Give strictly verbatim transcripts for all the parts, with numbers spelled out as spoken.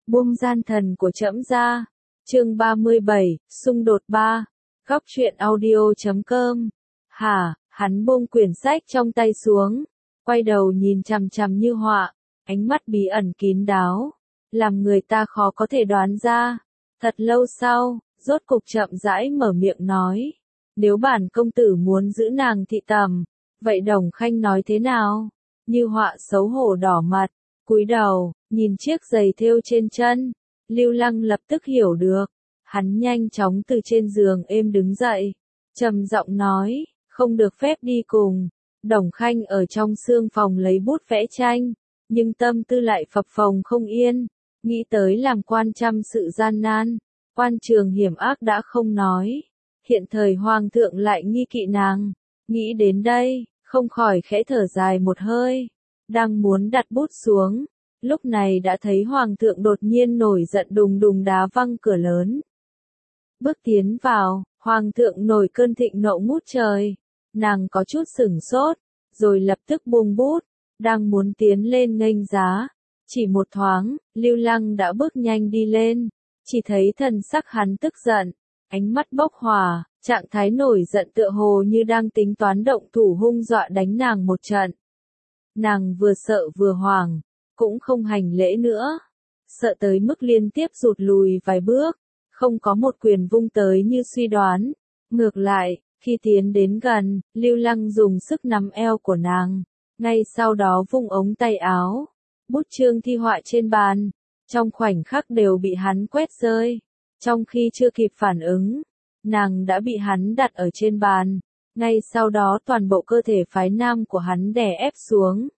Buông gian thần của trẫm ra. Chương ba mươi bảy, xung đột ba. Góc truyện audio chấm com. Hả, hắn buông quyển sách trong tay xuống, quay đầu nhìn chằm chằm Như Họa, ánh mắt bí ẩn kín đáo, làm người ta khó có thể đoán ra. Thật lâu sau, rốt cục chậm rãi mở miệng nói, nếu bản công tử muốn giữ nàng thị tầm, vậy Đồng Khanh nói thế nào? Như Họa xấu hổ đỏ mặt, cúi đầu, nhìn chiếc giày thêu trên chân. Lưu Lăng lập tức hiểu được, hắn nhanh chóng từ trên giường êm đứng dậy, trầm giọng nói, không được phép đi cùng. Đồng Khanh ở trong sương phòng lấy bút vẽ tranh, nhưng tâm tư lại phập phồng không yên, nghĩ tới làm quan trăm sự gian nan, quan trường hiểm ác đã không nói, hiện thời hoàng thượng lại nghi kỵ nàng, nghĩ đến đây, không khỏi khẽ thở dài một hơi, đang muốn đặt bút xuống, lúc này đã thấy hoàng thượng đột nhiên nổi giận đùng đùng đá văng cửa lớn. Bước tiến vào, hoàng thượng nổi cơn thịnh nộ ngút trời, nàng có chút sửng sốt, rồi lập tức buông bút, đang muốn tiến lên nghênh giá, chỉ một thoáng, Lưu Lăng đã bước nhanh đi lên, chỉ thấy thần sắc hắn tức giận, ánh mắt bốc hỏa, trạng thái nổi giận tựa hồ như đang tính toán động thủ hung dọa đánh nàng một trận. Nàng vừa sợ vừa hoảng, cũng không hành lễ nữa, sợ tới mức liên tiếp rụt lùi vài bước, không có một quyền vung tới như suy đoán, ngược lại, khi tiến đến gần, Lưu Lăng dùng sức nắm eo của nàng, ngay sau đó vung ống tay áo, bút chương thi họa trên bàn, trong khoảnh khắc đều bị hắn quét rơi, trong khi chưa kịp phản ứng, nàng đã bị hắn đặt ở trên bàn, ngay sau đó toàn bộ cơ thể phái nam của hắn đè ép xuống.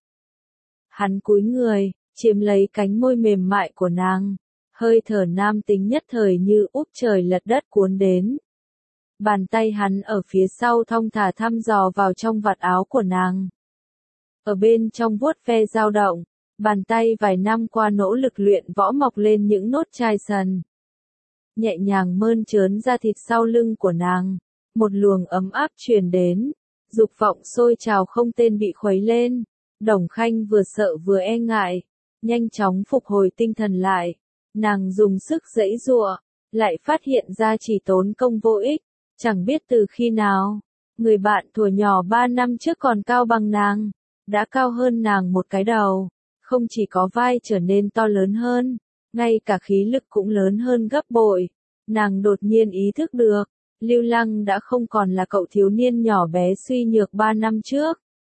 Hắn cúi người, chiếm lấy cánh môi mềm mại của nàng, hơi thở nam tính nhất thời như úp trời lật đất cuốn đến. Bàn tay hắn ở phía sau thong thả thăm dò vào trong vạt áo của nàng. Ở bên trong vuốt ve dao động, bàn tay vài năm qua nỗ lực luyện võ mọc lên những nốt chai sần. Nhẹ nhàng mơn trớn ra thịt sau lưng của nàng, một luồng ấm áp truyền đến, dục vọng sôi trào không tên bị khuấy lên. Đồng Khanh vừa sợ vừa e ngại, nhanh chóng phục hồi tinh thần lại, nàng dùng sức giãy giụa, lại phát hiện ra chỉ tốn công vô ích, chẳng biết từ khi nào, người bạn thuở nhỏ ba năm trước còn cao bằng nàng, đã cao hơn nàng một cái đầu, không chỉ có vai trở nên to lớn hơn, ngay cả khí lực cũng lớn hơn gấp bội. Nàng đột nhiên ý thức được, Lưu Lăng đã không còn là cậu thiếu niên nhỏ bé suy nhược ba năm trước.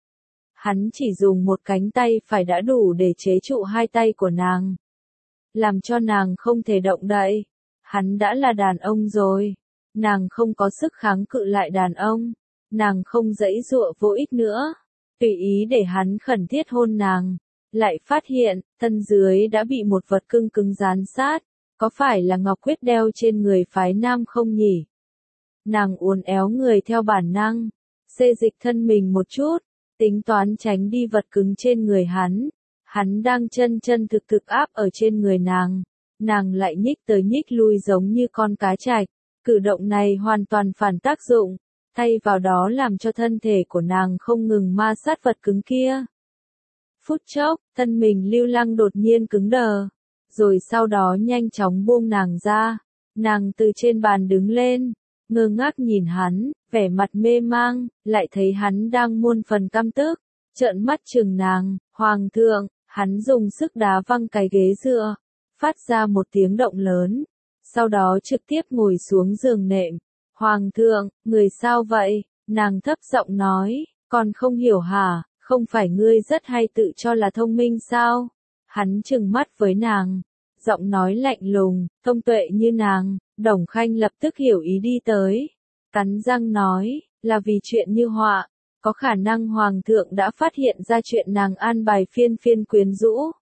Hắn chỉ dùng một cánh tay phải đã đủ để chế trụ hai tay của nàng, làm cho nàng không thể động đậy. Hắn đã là đàn ông rồi, nàng không có sức kháng cự lại đàn ông, nàng không giãy giụa vô ích nữa, tùy ý để hắn khẩn thiết hôn nàng, lại phát hiện, thân dưới đã bị một vật cưng cứng dán sát, có phải là ngọc quyết đeo trên người phái nam không nhỉ? Nàng uốn éo người theo bản năng, xê dịch thân mình một chút, tính toán tránh đi vật cứng trên người hắn, hắn đang chân chân thực thực áp ở trên người nàng, nàng lại nhích tới nhích lui giống như con cá trạch, cử động này hoàn toàn phản tác dụng, thay vào đó làm cho thân thể của nàng không ngừng ma sát vật cứng kia. Phút chốc, thân mình Lưu Lăng đột nhiên cứng đờ, rồi sau đó nhanh chóng buông nàng ra, nàng từ trên bàn đứng lên, ngơ ngác nhìn hắn, vẻ mặt mê mang, lại thấy hắn đang muôn phần căm tức, trợn mắt trừng nàng, hoàng thượng, hắn dùng sức đá văng cái ghế dựa, phát ra một tiếng động lớn, sau đó trực tiếp ngồi xuống giường nệm. Hoàng thượng, người sao vậy? Nàng thấp giọng nói, còn không hiểu hả, không phải ngươi rất hay tự cho là thông minh sao? Hắn trừng mắt với nàng, giọng nói lạnh lùng, thông tuệ như nàng. Đồng Khanh lập tức hiểu ý đi tới, cắn răng nói, là vì chuyện Như Họa, có khả năng hoàng thượng đã phát hiện ra chuyện nàng an bài phiên phiên quyến rũ.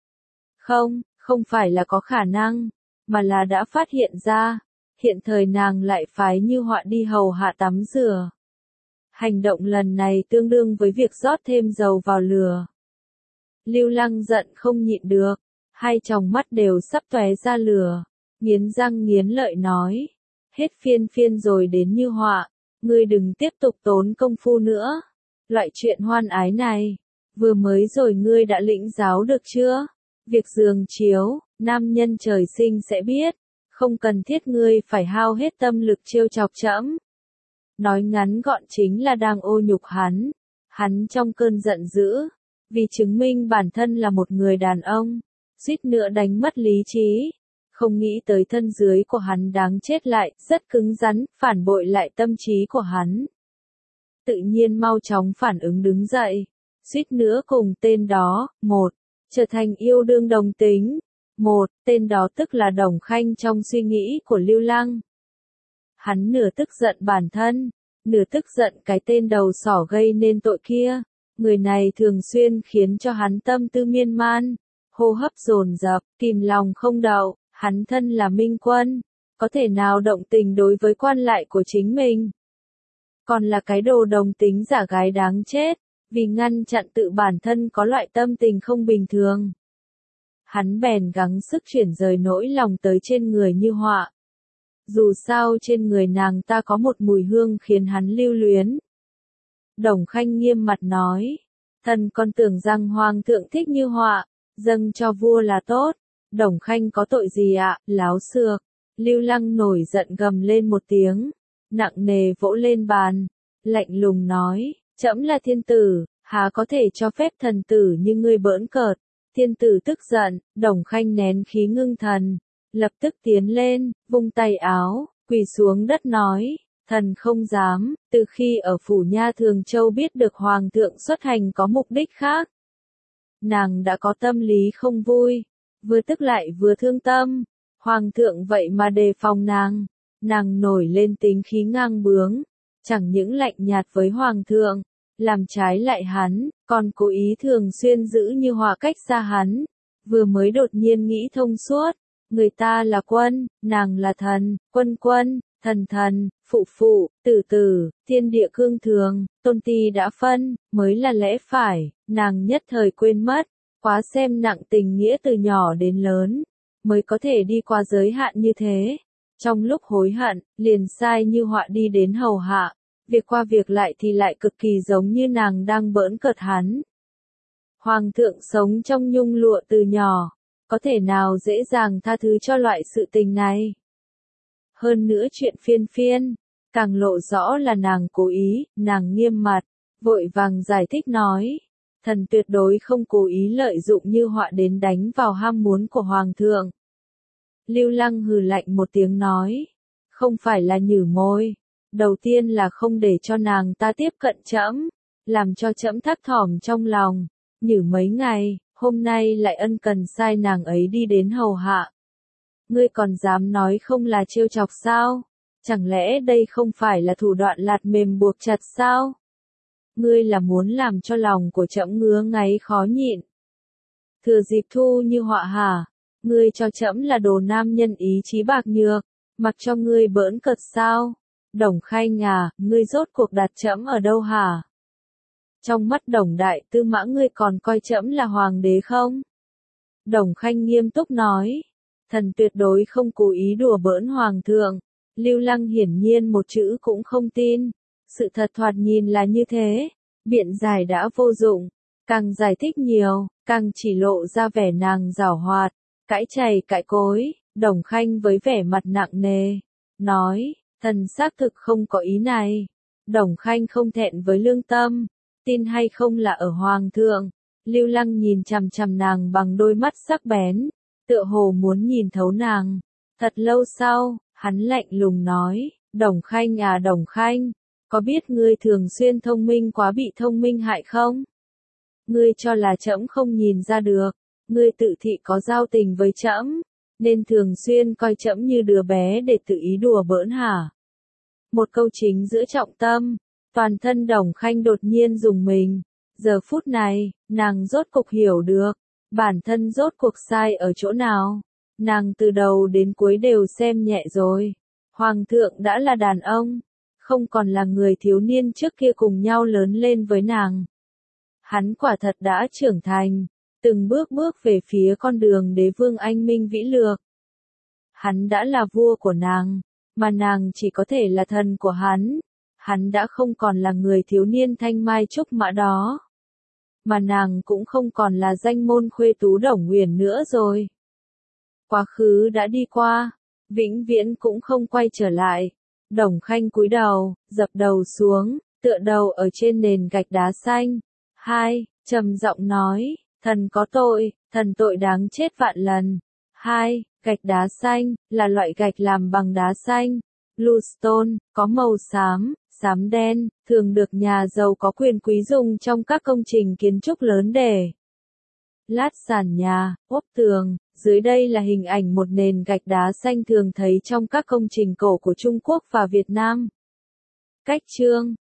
Không, không phải là có khả năng, mà là đã phát hiện ra, hiện thời nàng lại phái Như Họa đi hầu hạ tắm rửa. Hành động lần này tương đương với việc rót thêm dầu vào lửa. Lưu Lăng giận không nhịn được, hai tròng mắt đều sắp tóe ra lửa. Nghiến răng nghiến lợi nói, hết phiên phiên rồi đến Như Họa, ngươi đừng tiếp tục tốn công phu nữa. Loại chuyện hoan ái này, vừa mới rồi ngươi đã lĩnh giáo được chưa? Việc giường chiếu, Nam nhân trời sinh sẽ biết, không cần thiết ngươi phải hao hết tâm lực trêu chọc trẫm. Nói ngắn gọn chính là đang ô nhục hắn. Hắn trong cơn giận dữ, vì chứng minh bản thân là một người đàn ông, suýt nữa đánh mất lý trí. Không nghĩ tới thân dưới của hắn đáng chết lại, rất cứng rắn, phản bội lại tâm trí của hắn. Tự nhiên mau chóng phản ứng đứng dậy, suýt nữa cùng tên đó, một, trở thành yêu đương đồng tính. Một, tên đó tức là Đồng Khanh trong suy nghĩ của Lưu Lăng. Hắn nửa tức giận bản thân, nửa tức giận cái tên đầu sỏ gây nên tội kia. Người này thường xuyên khiến cho hắn tâm tư miên man, hô hấp dồn dập, kìm lòng không đậu. Hắn thân là minh quân, có thể nào động tình đối với quan lại của chính mình. Còn là cái đồ đồng tính giả gái đáng chết, vì ngăn chặn tự bản thân có loại tâm tình không bình thường. Hắn bèn gắng sức chuyển rời nỗi lòng tới trên người Như Họa. Dù sao trên người nàng ta có một mùi hương khiến hắn lưu luyến. Đồng Khanh nghiêm mặt nói, thần còn tưởng rằng hoàng thượng thích Như Họa, dâng cho vua là tốt. Đồng Khanh có tội gì ạ, láo xược. Lưu Lăng nổi giận gầm lên một tiếng, nặng nề vỗ lên bàn, lạnh lùng nói, trẫm là thiên tử, há có thể cho phép thần tử như ngươi bỡn cợt. Thiên tử tức giận, Đồng Khanh nén khí ngưng thần, lập tức tiến lên, vung tay áo, quỳ xuống đất nói, thần không dám. Từ khi ở phủ nha Thường Châu biết được hoàng thượng xuất hành có mục đích khác, nàng đã có tâm lý không vui, vừa tức lại vừa thương tâm. Hoàng thượng vậy mà đề phòng nàng, nàng nổi lên tính khí ngang bướng, chẳng những lạnh nhạt với hoàng thượng, làm trái lại hắn, còn cố ý thường xuyên giữ Như Họa cách xa hắn. Vừa mới đột nhiên nghĩ thông suốt, người ta là quân, nàng là thần, quân quân, thần thần, phụ phụ, tử tử, thiên địa cương thường, tôn ti đã phân, mới là lẽ phải. Nàng nhất thời quên mất, quá xem nặng tình nghĩa từ nhỏ đến lớn, mới có thể đi qua giới hạn như thế. Trong lúc hối hận, liền sai Như Họa đi đến hầu hạ. Việc qua việc lại thì lại cực kỳ giống như nàng đang bỡn cợt hắn. Hoàng thượng sống trong nhung lụa từ nhỏ, có thể nào dễ dàng tha thứ cho loại sự tình này. Hơn nữa chuyện phiên phiên, càng lộ rõ là nàng cố ý. Nàng nghiêm mặt, vội vàng giải thích nói, thần tuyệt đối không cố ý lợi dụng Như Họa đến đánh vào ham muốn của hoàng thượng. Lưu Lăng hừ lạnh một tiếng nói, không phải là nhử môi. Đầu tiên là không để cho nàng ta tiếp cận trẫm, làm cho trẫm thấp thỏm trong lòng. Nhử mấy ngày, hôm nay lại ân cần sai nàng ấy đi đến hầu hạ. Ngươi còn dám nói không là trêu chọc sao? Chẳng lẽ đây không phải là thủ đoạn lạt mềm buộc chặt sao? Ngươi là muốn làm cho lòng của trẫm ngứa ngáy khó nhịn. Thừa dịp thu Như Họa hả? Ngươi cho trẫm là đồ nam nhân ý chí bạc nhược, mặc cho ngươi bỡn cợt sao? Đồng Khanh à, ngươi rốt cuộc đặt trẫm ở đâu hả? Trong mắt Đồng đại tư mã ngươi còn coi trẫm là hoàng đế không? Đồng Khanh nghiêm túc nói, thần tuyệt đối không cố ý đùa bỡn hoàng thượng. Lưu Lăng hiển nhiên một chữ cũng không tin. Sự thật thoạt nhìn là như thế, biện giải đã vô dụng, càng giải thích nhiều, càng chỉ lộ ra vẻ nàng giảo hoạt, cãi chày cãi cối. Đồng Khanh với vẻ mặt nặng nề, nói, thần xác thực không có ý này. Đồng Khanh không thẹn với lương tâm, tin hay không là ở hoàng thượng. Lưu Lăng nhìn chằm chằm nàng bằng đôi mắt sắc bén, tựa hồ muốn nhìn thấu nàng. Thật lâu sau, hắn lạnh lùng nói, Đồng Khanh à Đồng Khanh, có biết ngươi thường xuyên thông minh quá bị thông minh hại không? Ngươi cho là trẫm không nhìn ra được, ngươi tự thị có giao tình với trẫm, nên thường xuyên coi trẫm như đứa bé để tự ý đùa bỡn hả? Một câu chính giữa trọng tâm, toàn thân Đồng Khanh đột nhiên rùng mình. Giờ phút này, nàng rốt cục hiểu được, bản thân rốt cuộc sai ở chỗ nào. Nàng từ đầu đến cuối đều xem nhẹ rồi. Hoàng thượng đã là đàn ông, không còn là người thiếu niên trước kia cùng nhau lớn lên với nàng. Hắn quả thật đã trưởng thành, từng bước bước về phía con đường đế vương anh minh vĩ lược. Hắn đã là vua của nàng, mà nàng chỉ có thể là thần của hắn. Hắn đã không còn là người thiếu niên thanh mai trúc mã đó, mà nàng cũng không còn là danh môn khuê tú Đồng Uyển nữa rồi. Quá khứ đã đi qua, vĩnh viễn cũng không quay trở lại. Đồng Khanh cúi đầu, dập đầu xuống, tựa đầu ở trên nền gạch đá xanh. Hai, trầm giọng nói, thần có tội, thần tội đáng chết vạn lần. Hai, gạch đá xanh, là loại gạch làm bằng đá xanh. Bluestone, có màu xám, xám đen, thường được nhà giàu có quyền quý dùng trong các công trình kiến trúc lớn để lát sàn nhà, ốp tường. Dưới đây là hình ảnh một nền gạch đá xanh thường thấy trong các công trình cổ của Trung Quốc và Việt Nam. Cách chương